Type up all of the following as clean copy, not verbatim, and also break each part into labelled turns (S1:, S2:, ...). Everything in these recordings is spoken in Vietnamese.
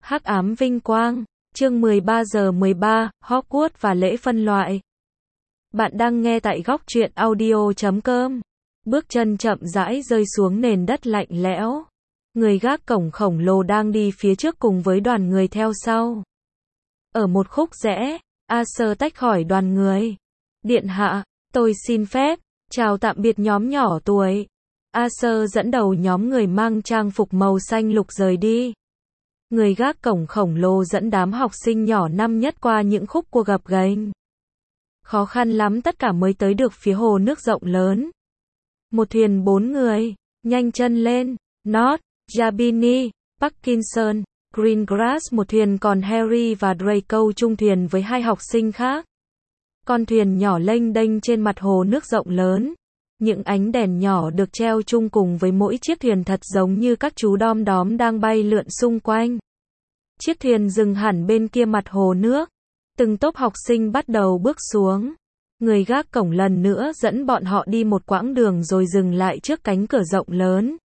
S1: Hắc ám vinh quang, chương 13:13, Hogwarts và lễ phân loại. Bạn đang nghe tại góc truyện audio.com. Bước chân chậm rãi rơi xuống nền đất lạnh lẽo. Người gác cổng khổng lồ đang đi phía trước cùng với đoàn người theo sau. Ở một khúc rẽ, Arthur tách khỏi đoàn người. Điện hạ, tôi xin phép, chào tạm biệt nhóm nhỏ tuổi. Arthur dẫn đầu nhóm người mang trang phục màu xanh lục rời đi. Người gác cổng khổng lồ dẫn đám học sinh nhỏ năm nhất qua những khúc cua gập ghềnh. Khó khăn lắm tất cả mới tới được phía hồ nước rộng lớn. Một thuyền 4 người, nhanh chân lên, Nott, Jabini, Parkinson, Greengrass một thuyền, còn Harry và Draco chung thuyền với 2 học sinh khác. Con thuyền nhỏ lênh đênh trên mặt hồ nước rộng lớn. Những ánh đèn nhỏ được treo chung cùng với mỗi chiếc thuyền thật giống như các chú đom đóm đang bay lượn xung quanh. Chiếc thuyền dừng hẳn bên kia mặt hồ nước. Từng tốp học sinh bắt đầu bước xuống. Người gác cổng lần nữa dẫn bọn họ đi một quãng đường rồi dừng lại trước cánh cửa rộng lớn.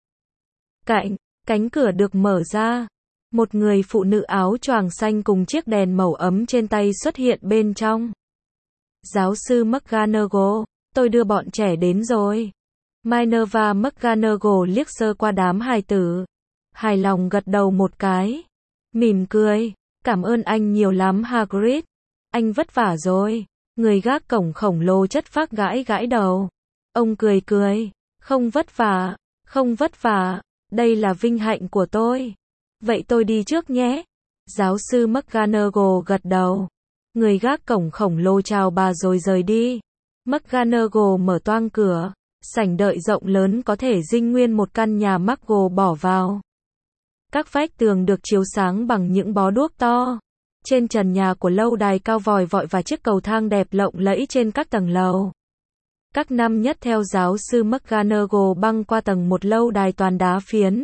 S1: Cánh cửa được mở ra. Một người phụ nữ áo choàng xanh cùng chiếc đèn màu ấm trên tay xuất hiện bên trong. Giáo sư McGonagall, tôi đưa bọn trẻ đến rồi. Minerva McGonagall liếc sơ qua đám hài tử. Hài lòng gật đầu một cái. Mỉm cười. Cảm ơn anh nhiều lắm Hagrid. Anh vất vả rồi. Người gác cổng khổng lồ chất phác gãi gãi đầu. Ông cười cười. Không vất vả. Không vất vả. Đây là vinh hạnh của tôi. Vậy tôi đi trước nhé. Giáo sư McGonagall gật đầu. Người gác cổng khổng lồ chào bà rồi rời đi. McGonagall mở toang cửa. Sảnh đợi rộng lớn có thể dinh nguyên một căn nhà Muggle bỏ vào. Các vách tường được chiếu sáng bằng những bó đuốc to. Trên trần nhà của lâu đài cao vòi vọi và chiếc cầu thang đẹp lộng lẫy trên các tầng lầu. Các năm nhất theo giáo sư McGonagall băng qua tầng một lâu đài toàn đá phiến.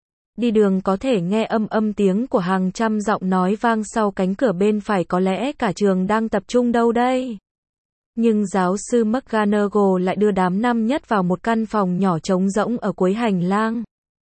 S1: Đi đường có thể nghe âm tiếng của hàng trăm giọng nói vang sau cánh cửa bên phải, có lẽ cả trường đang tập trung đâu đây. Nhưng giáo sư McGonagall lại đưa đám năm nhất vào một căn phòng nhỏ trống rỗng ở cuối hành lang.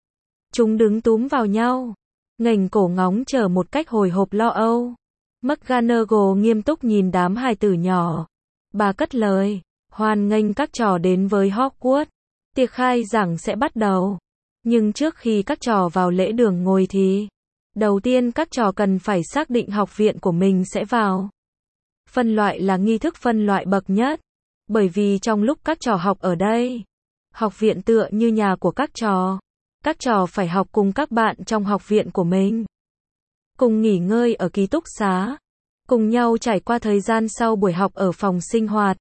S1: Chúng đứng túm vào nhau, nghềnh cổ ngóng chờ một cách hồi hộp lo âu. McGonagall nghiêm túc nhìn đám hài tử nhỏ. Bà cất lời, hoan nghênh các trò đến với Hogwarts. Tiệc khai giảng sẽ bắt đầu. Nhưng trước khi các trò vào lễ đường ngồi thì, đầu tiên các trò cần phải xác định học viện của mình sẽ vào. Phân loại là nghi thức phân loại bậc nhất. Bởi vì trong lúc các trò học ở đây, học viện tựa như nhà của các trò. Các trò phải học cùng các bạn trong học viện của mình. Cùng nghỉ ngơi ở ký túc xá. Cùng nhau trải qua thời gian sau buổi học ở phòng sinh hoạt.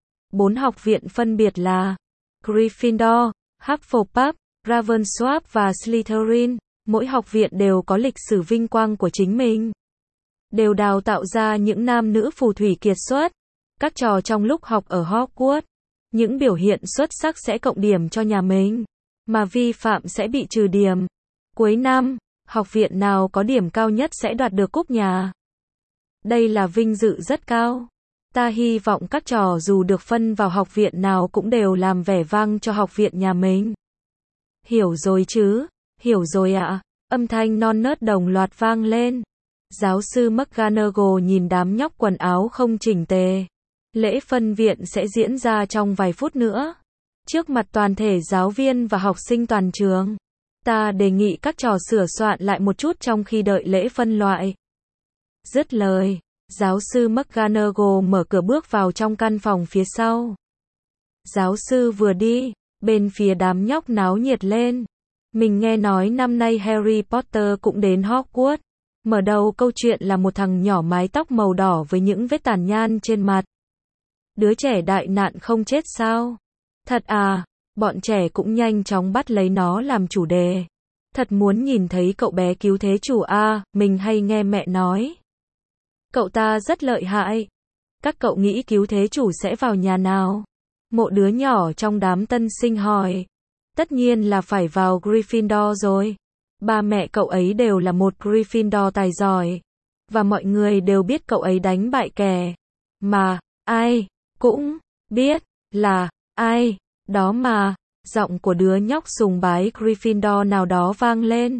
S1: 4 học viện phân biệt là Gryffindor, Hufflepuff, Ravenclaw và Slytherin. Mỗi học viện đều có lịch sử vinh quang của chính mình. Đều đào tạo ra những nam nữ phù thủy kiệt xuất. Các trò trong lúc học ở Hogwarts, những biểu hiện xuất sắc sẽ cộng điểm cho nhà mình, mà vi phạm sẽ bị trừ điểm. Cuối năm, học viện nào có điểm cao nhất sẽ đoạt được cúp nhà. Đây là vinh dự rất cao. Ta hy vọng các trò dù được phân vào học viện nào cũng đều làm vẻ vang cho học viện nhà mình. Hiểu rồi chứ? Hiểu rồi ạ. Âm thanh non nớt đồng loạt vang lên. Giáo sư McGonagall nhìn đám nhóc quần áo không chỉnh tề. Lễ phân viện sẽ diễn ra trong vài phút nữa. Trước mặt toàn thể giáo viên và học sinh toàn trường. Ta đề nghị các trò sửa soạn lại một chút trong khi đợi lễ phân loại. Dứt lời, giáo sư McGonagall mở cửa bước vào trong căn phòng phía sau. Giáo sư vừa đi, bên phía đám nhóc náo nhiệt lên. Mình nghe nói năm nay Harry Potter cũng đến Hogwarts. Mở đầu câu chuyện là một thằng nhỏ mái tóc màu đỏ với những vết tàn nhang trên mặt. Đứa trẻ đại nạn không chết sao? Thật à? Bọn trẻ cũng nhanh chóng bắt lấy nó làm chủ đề. Thật muốn nhìn thấy cậu bé cứu thế chủ à, mình hay nghe mẹ nói. Cậu ta rất lợi hại. Các cậu nghĩ cứu thế chủ sẽ vào nhà nào? Một đứa nhỏ trong đám tân sinh hỏi. Tất nhiên là phải vào Gryffindor rồi. Ba mẹ cậu ấy đều là một Gryffindor tài giỏi. Và mọi người đều biết cậu ấy đánh bại kẻ mà ai cũng biết là ai đó mà. Giọng của đứa nhóc sùng bái Gryffindor nào đó vang lên.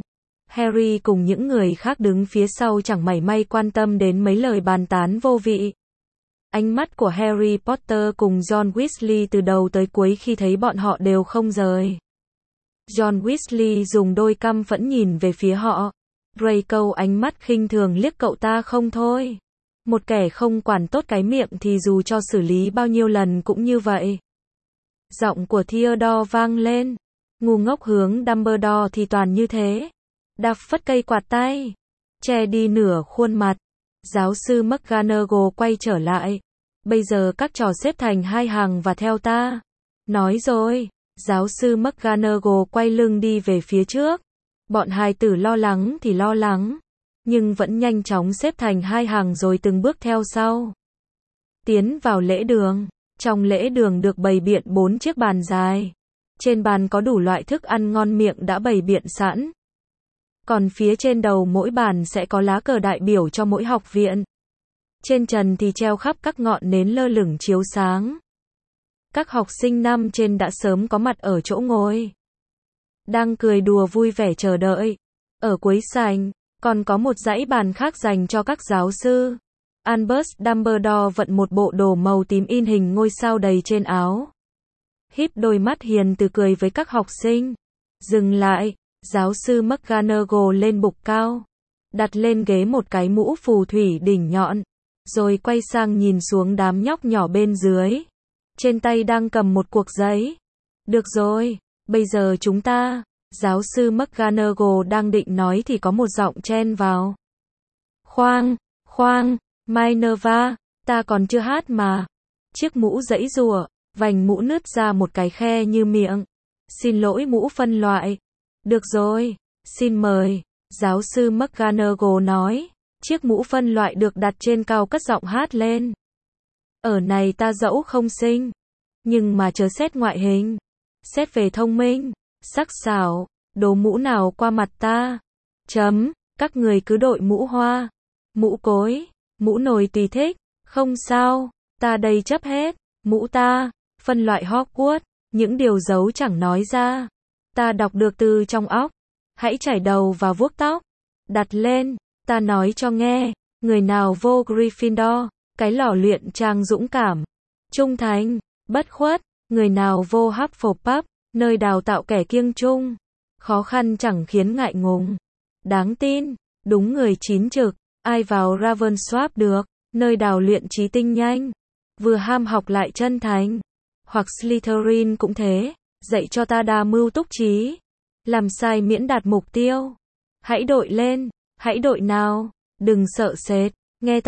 S1: Harry cùng những người khác đứng phía sau chẳng mảy may quan tâm đến mấy lời bàn tán vô vị. Ánh mắt của Harry Potter cùng John Weasley từ đầu tới cuối khi thấy bọn họ đều không rời. John Weasley dùng đôi căm phẫn nhìn về phía họ. Draco ánh mắt khinh thường liếc cậu ta không thôi. Một kẻ không quản tốt cái miệng thì dù cho xử lý bao nhiêu lần cũng như vậy. Giọng của Theodore vang lên. Ngu ngốc hướng Dumbledore thì toàn như thế. Đạp phất cây quạt tay. Che đi nửa khuôn mặt. Giáo sư McGonagall quay trở lại. Bây giờ các trò xếp thành hai hàng và theo ta. Nói rồi. Giáo sư McGonagall quay lưng đi về phía trước. Bọn hài tử lo lắng thì lo lắng. Nhưng vẫn nhanh chóng xếp thành hai hàng rồi từng bước theo sau. Tiến vào lễ đường. Trong lễ đường được bày biện 4 chiếc bàn dài. Trên bàn có đủ loại thức ăn ngon miệng đã bày biện sẵn. Còn phía trên đầu mỗi bàn sẽ có lá cờ đại biểu cho mỗi học viện. Trên trần thì treo khắp các ngọn nến lơ lửng chiếu sáng. Các học sinh năm trên đã sớm có mặt ở chỗ ngồi. Đang cười đùa vui vẻ chờ đợi. Ở cuối sảnh, còn có một dãy bàn khác dành cho các giáo sư. Albus Dumbledore vận một bộ đồ màu tím in hình ngôi sao đầy trên áo. Híp đôi mắt hiền từ cười với các học sinh. Dừng lại, giáo sư McGonagall lên bục cao. Đặt lên ghế một cái mũ phù thủy đỉnh nhọn. Rồi quay sang nhìn xuống đám nhóc nhỏ bên dưới. Trên tay đang cầm một cuộc giấy. Được rồi, bây giờ chúng ta. Giáo sư McGonagall đang định nói thì có một giọng chen vào. Khoan, Minerva, ta còn chưa hát mà. Chiếc mũ giãy giụa, vành mũ nứt ra một cái khe như miệng. Xin lỗi mũ phân loại. Được rồi, xin mời. Giáo sư McGonagall nói. Chiếc mũ phân loại được đặt trên cao cất giọng hát lên. Ở này ta dẫu không xinh, nhưng mà chớ xét ngoại hình. Xét về thông minh, sắc sảo, đố mũ nào qua mặt ta. Các người cứ đội mũ hoa, mũ cối, mũ nồi tùy thích. Không sao, ta đây chấp hết. Mũ ta, phân loại Hogwarts, những điều giấu chẳng nói ra. Ta đọc được từ trong óc. Hãy chải đầu và vuốt tóc. Đặt lên, ta nói cho nghe. Người nào vô Gryffindor, cái lò luyện trang dũng cảm, trung thành, bất khuất. Người nào vô Hufflepuff, nơi đào tạo kẻ kiêng trung, khó khăn chẳng khiến ngại ngùng, đáng tin, đúng người chín trực. Ai vào Ravensworth được, nơi đào luyện trí tinh nhanh, vừa ham học lại chân thành. Hoặc Slytherin cũng thế, dạy cho ta đa mưu túc trí, làm sai miễn đạt mục tiêu. Hãy đội lên, hãy đội nào, đừng sợ sệt, nghe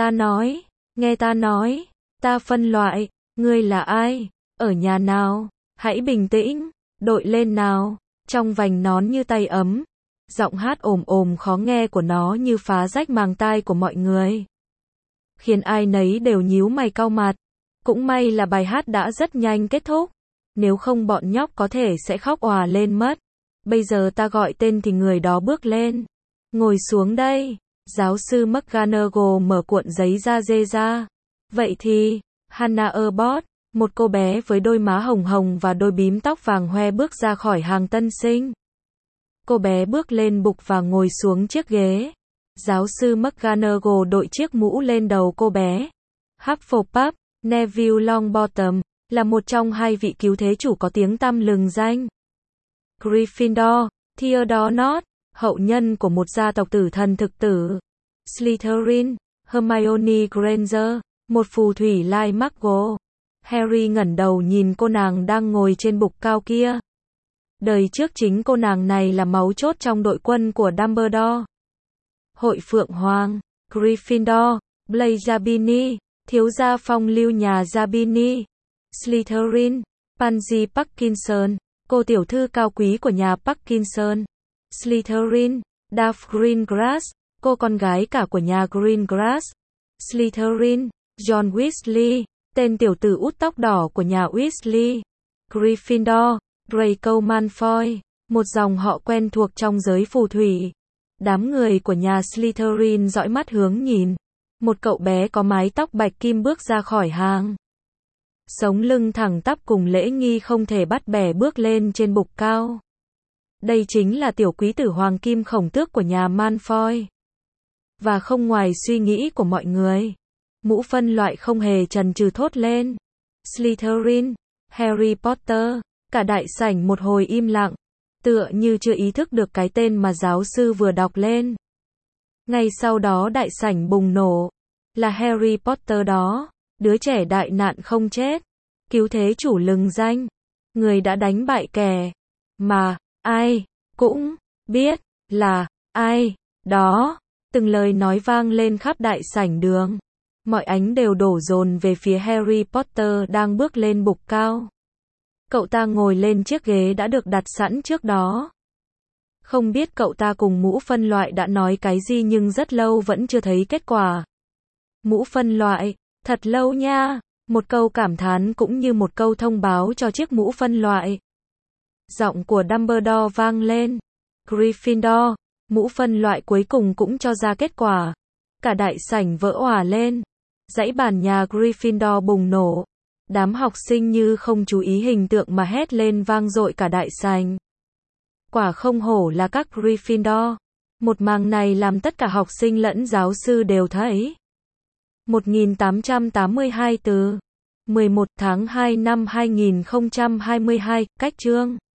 S1: ta nói, ta phân loại, ngươi là ai, ở nhà nào, hãy bình tĩnh, đội lên nào. Trong vành nón như tay ấm, giọng hát ồm ồm khó nghe của nó như phá rách màng tai của mọi người, khiến ai nấy đều nhíu mày cau mặt. Cũng may là bài hát đã rất nhanh kết thúc, nếu không bọn nhóc có thể sẽ khóc òa lên mất. Bây giờ ta gọi tên thì người đó bước lên. Ngồi xuống đây. Giáo sư McGonagall mở cuộn giấy da dê ra. Vậy thì, Hannah Arbott, một cô bé với đôi má hồng hồng và đôi bím tóc vàng hoe bước ra khỏi hàng tân sinh. Cô bé bước lên bục và ngồi xuống chiếc ghế. Giáo sư McGonagall đội chiếc mũ lên đầu cô bé. Hufflepuff, Neville Longbottom, là một trong hai vị cứu thế chủ có tiếng tăm lừng danh. Gryffindor, Theodore Nott, hậu nhân của một gia tộc tử thần thực tử. Slytherin, Hermione Granger, một phù thủy lai McGonagall. Harry ngẩng đầu nhìn cô nàng đang ngồi trên bục cao kia. Đời trước chính cô nàng này là máu chốt trong đội quân của Dumbledore. Hội Phượng Hoàng, Gryffindor, Blaise Zabini, thiếu gia phong lưu nhà Zabini. Slytherin, Pansy Parkinson, cô tiểu thư cao quý của nhà Parkinson. Slytherin, Daphne Greengrass, cô con gái cả của nhà Greengrass. Slytherin, John Weasley, tên tiểu tử út tóc đỏ của nhà Weasley. Gryffindor, Draco Malfoy, một dòng họ quen thuộc trong giới phù thủy. Đám người của nhà Slytherin dõi mắt hướng nhìn. Một cậu bé có mái tóc bạch kim bước ra khỏi hàng. Sống lưng thẳng tắp cùng lễ nghi không thể bắt bẻ bước lên trên bục cao. Đây chính là tiểu quý tử hoàng kim khổng tước của nhà Malfoy. Và không ngoài suy nghĩ của mọi người, mũ phân loại không hề chần chừ thốt lên. Slytherin, Harry Potter, cả đại sảnh một hồi im lặng, tựa như chưa ý thức được cái tên mà giáo sư vừa đọc lên. Ngay sau đó đại sảnh bùng nổ. Là Harry Potter đó, đứa trẻ đại nạn không chết, cứu thế chủ lừng danh, người đã đánh bại kẻ mà ai cũng biết là ai đó. Từng lời nói vang lên khắp đại sảnh đường. Mọi ánh đều đổ dồn về phía Harry Potter đang bước lên bục cao. Cậu ta ngồi lên chiếc ghế đã được đặt sẵn trước đó. Không biết cậu ta cùng mũ phân loại đã nói cái gì nhưng rất lâu vẫn chưa thấy kết quả. Mũ phân loại, thật lâu nha. Một câu cảm thán cũng như một câu thông báo cho chiếc mũ phân loại. Giọng của Dumbledore vang lên. Gryffindor, mũ phân loại cuối cùng cũng cho ra kết quả. Cả đại sảnh vỡ òa lên. Dãy bàn nhà Gryffindor bùng nổ. Đám học sinh như không chú ý hình tượng mà hét lên vang dội cả đại sảnh. Quả không hổ là các Gryffindor. Một màn này làm tất cả học sinh lẫn giáo sư đều thấy. 1882 từ 11 tháng 2 năm 2022, cách chương